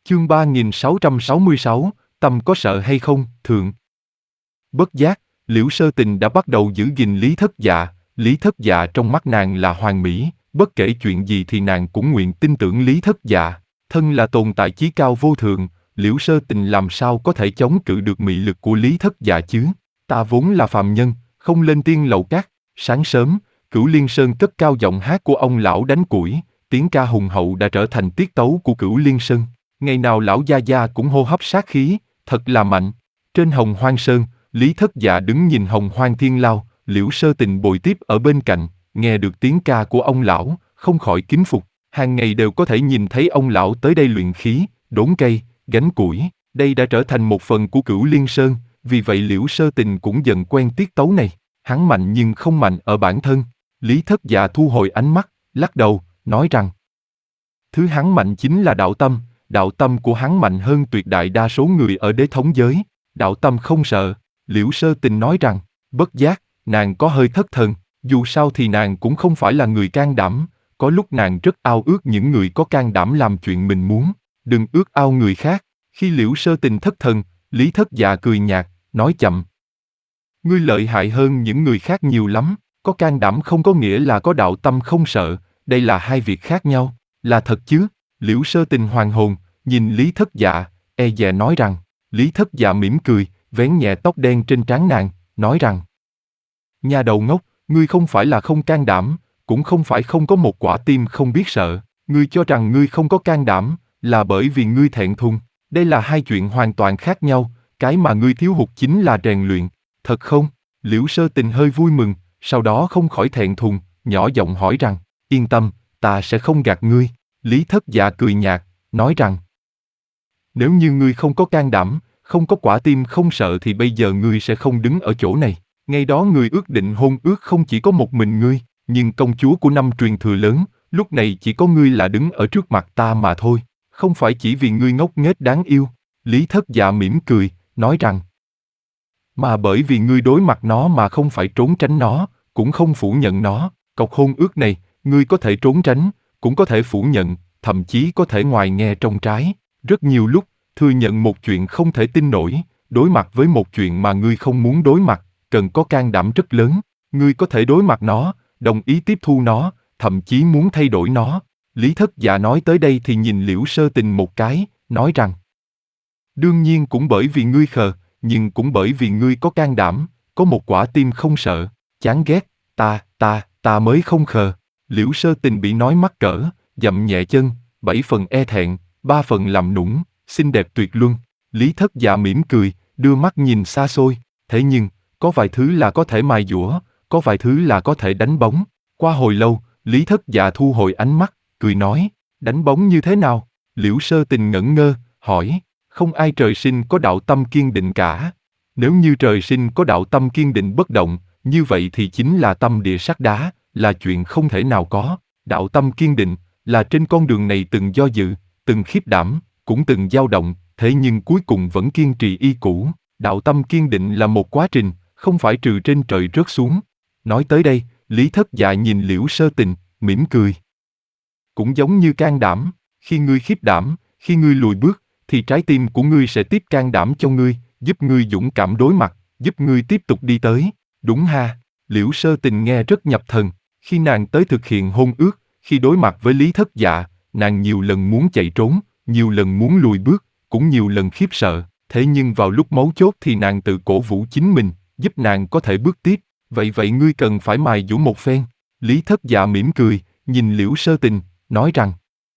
Chương 3666, tâm có sợ hay không, thượng. Bất giác, Liễu Sơ Tình đã bắt đầu giữ gìn Lý Thất Dạ. Lý Thất Dạ trong mắt nàng là hoàn mỹ, bất kể chuyện gì thì nàng cũng nguyện tin tưởng Lý Thất Dạ. Thân là tồn tại chí cao vô thượng, Liễu Sơ Tình làm sao có thể chống cự được mị lực của Lý Thất Dạ chứ? Ta vốn là phàm nhân, không lên tiên lầu các. Sáng sớm, Cửu Liên Sơn cất cao giọng hát của ông lão đánh củi, tiếng ca hùng hậu đã trở thành tiết tấu của Cửu Liên Sơn. Ngày nào lão gia gia cũng hô hấp sát khí, thật là mạnh. Trên Hồng Hoang Sơn, Lý Thất Dạ đứng nhìn Hồng Hoang Thiên Lao, Liễu Sơ Tình bồi tiếp ở bên cạnh, nghe được tiếng ca của ông lão, không khỏi kính phục. Hàng ngày đều có thể nhìn thấy ông lão tới đây luyện khí, đốn cây, gánh củi. Đây đã trở thành một phần của Cửu Liên Sơn, vì vậy Liễu Sơ Tình cũng dần quen tiết tấu này. Hắn mạnh nhưng không mạnh ở bản thân. Lý Thất Dạ thu hồi ánh mắt, lắc đầu, nói rằng thứ hắn mạnh chính là đạo tâm của hắn mạnh hơn tuyệt đại đa số người ở đế thống giới. Đạo tâm không sợ. Liễu Sơ Tình nói rằng, bất giác, nàng có hơi thất thần, dù sao thì nàng cũng không phải là người can đảm, có lúc nàng rất ao ước những người có can đảm làm chuyện mình muốn, đừng ước ao người khác. Khi Liễu Sơ Tình thất thần, Lý Thất Dạ cười nhạt, nói chậm. Ngươi lợi hại hơn những người khác nhiều lắm, có can đảm không có nghĩa là có đạo tâm không sợ, đây là hai việc khác nhau, là thật chứ? Liễu Sơ Tình hoàn hồn, nhìn Lý Thất Dạ, e dè nói rằng. Lý Thất Dạ mỉm cười, vén nhẹ tóc đen trên trán nàng, nói rằng nhà đầu ngốc, ngươi không phải là không can đảm, cũng không phải không có một quả tim không biết sợ. Ngươi cho rằng ngươi không có can đảm, là bởi vì ngươi thẹn thùng. Đây là hai chuyện hoàn toàn khác nhau, cái mà ngươi thiếu hụt chính là rèn luyện. Thật không? Liễu Sơ Tình hơi vui mừng, sau đó không khỏi thẹn thùng, nhỏ giọng hỏi rằng, yên tâm, ta sẽ không gạt ngươi. Lý Thất Dạ cười nhạt, nói rằng, nếu như ngươi không có can đảm, không có quả tim không sợ thì bây giờ ngươi sẽ không đứng ở chỗ này. Ngày đó ngươi ước định hôn ước không chỉ có một mình ngươi, nhưng công chúa của năm truyền thừa lớn, lúc này chỉ có ngươi là đứng ở trước mặt ta mà thôi. Không phải chỉ vì ngươi ngốc nghếch đáng yêu. Lý Thất Dạ mỉm cười, nói rằng, mà bởi vì ngươi đối mặt nó mà không phải trốn tránh nó, cũng không phủ nhận nó. Cọc hôn ước này, ngươi có thể trốn tránh, cũng có thể phủ nhận, thậm chí có thể ngoài nghe trong trái. Rất nhiều lúc, thừa nhận một chuyện không thể tin nổi, đối mặt với một chuyện mà ngươi không muốn đối mặt, cần có can đảm rất lớn. Ngươi có thể đối mặt nó, đồng ý tiếp thu nó, thậm chí muốn thay đổi nó. Lý Thất Dạ nói tới đây thì nhìn Liễu Sơ Tình một cái, nói rằng, đương nhiên cũng bởi vì ngươi khờ, nhưng cũng bởi vì ngươi có can đảm, có một quả tim không sợ. Chán ghét, ta mới không khờ. Liễu Sơ Tình bị nói mắc cỡ, dậm nhẹ chân, 7 phần e thẹn, 3 phần làm nũng, xinh đẹp tuyệt luân. Lý Thất Dạ mỉm cười, đưa mắt nhìn xa xôi. Thế nhưng, có vài thứ là có thể mài dũa, có vài thứ là có thể đánh bóng. Qua hồi lâu, Lý Thất Dạ thu hồi ánh mắt, cười nói, đánh bóng như thế nào? Liễu Sơ Tình ngẩn ngơ, hỏi, không ai trời sinh có đạo tâm kiên định cả. Nếu như trời sinh có đạo tâm kiên định bất động, như vậy thì chính là tâm địa sắt đá, là chuyện không thể nào có. Đạo tâm kiên định, là trên con đường này từng do dự, từng khiếp đảm, cũng từng dao động, thế nhưng cuối cùng vẫn kiên trì y cũ. Đạo tâm kiên định là một quá trình, không phải từ trên trời rớt xuống. Nói tới đây, Lý Thất Dạ nhìn Liễu Sơ Tình, mỉm cười. Cũng giống như can đảm, khi ngươi khiếp đảm, khi ngươi lùi bước, thì trái tim của ngươi sẽ tiếp can đảm cho ngươi, giúp ngươi dũng cảm đối mặt, giúp ngươi tiếp tục đi tới. Đúng ha? Liễu Sơ Tình nghe rất nhập thần. Khi nàng tới thực hiện hôn ước, khi đối mặt với Lý Thất Dạ, nàng nhiều lần muốn chạy trốn, nhiều lần muốn lùi bước, cũng nhiều lần khiếp sợ. Thế nhưng vào lúc mấu chốt thì nàng tự cổ vũ chính mình, giúp nàng có thể bước tiếp. Vậy ngươi cần phải mài dũa một phen. Lý Thất Dạ mỉm cười, nhìn Liễu Sơ Tình, nói rằng,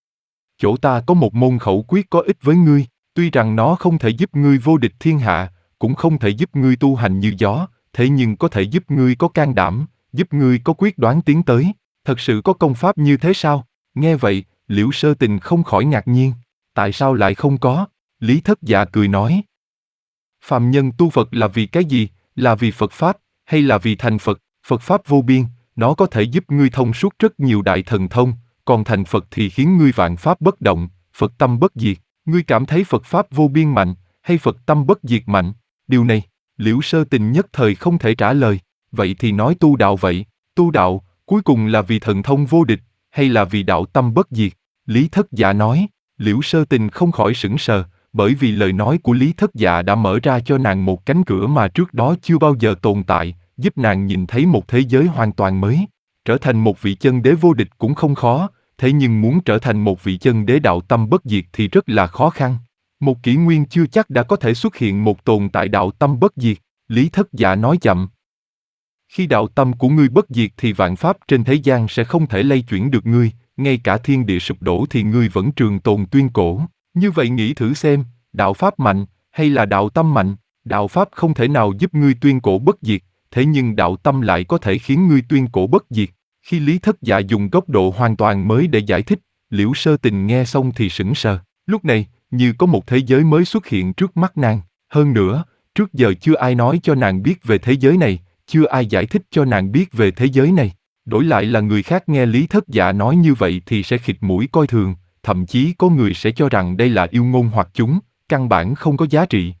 chỗ ta có một môn khẩu quyết có ích với ngươi, tuy rằng nó không thể giúp ngươi vô địch thiên hạ, cũng không thể giúp ngươi tu hành như gió, thế nhưng có thể giúp ngươi có can đảm, giúp ngươi có quyết đoán tiến tới. Thật sự có công pháp như thế sao? Nghe vậy, Liễu Sơ Tình không khỏi ngạc nhiên. Tại sao lại không có? Lý Thất Dạ cười nói. Phàm nhân tu Phật là vì cái gì? Là vì Phật Pháp, hay là vì thành Phật? Phật Pháp vô biên, nó có thể giúp ngươi thông suốt rất nhiều đại thần thông, còn thành Phật thì khiến ngươi vạn Pháp bất động, Phật tâm bất diệt. Ngươi cảm thấy Phật Pháp vô biên mạnh, hay Phật tâm bất diệt mạnh? Điều này, Liễu Sơ Tình nhất thời không thể trả lời. Vậy thì nói tu đạo vậy, tu đạo, cuối cùng là vì thần thông vô địch, hay là vì đạo tâm bất diệt? Lý Thất Dạ nói. Liễu Sơ Tình không khỏi sững sờ, bởi vì lời nói của Lý Thất Dạ đã mở ra cho nàng một cánh cửa mà trước đó chưa bao giờ tồn tại, giúp nàng nhìn thấy một thế giới hoàn toàn mới. Trở thành một vị chân đế vô địch cũng không khó, thế nhưng muốn trở thành một vị chân đế đạo tâm bất diệt thì rất là khó khăn. Một kỷ nguyên chưa chắc đã có thể xuất hiện một tồn tại đạo tâm bất diệt, Lý Thất Dạ nói chậm. Khi đạo tâm của ngươi bất diệt thì vạn pháp trên thế gian sẽ không thể lay chuyển được ngươi, ngay cả thiên địa sụp đổ thì ngươi vẫn trường tồn tuyên cổ. Như vậy nghĩ thử xem, đạo pháp mạnh, hay là đạo tâm mạnh, đạo pháp không thể nào giúp ngươi tuyên cổ bất diệt, thế nhưng đạo tâm lại có thể khiến ngươi tuyên cổ bất diệt. Khi Lý Thất Dạ dùng góc độ hoàn toàn mới để giải thích, Liễu Sơ Tình nghe xong thì sững sờ. Lúc này, như có một thế giới mới xuất hiện trước mắt nàng. Hơn nữa, trước giờ chưa ai nói cho nàng biết về thế giới này, chưa ai giải thích cho nàng biết về thế giới này. Đổi lại là người khác nghe Lý Thất Dạ nói như vậy thì sẽ khịt mũi coi thường, thậm chí có người sẽ cho rằng đây là yêu ngôn hoặc chúng, căn bản không có giá trị.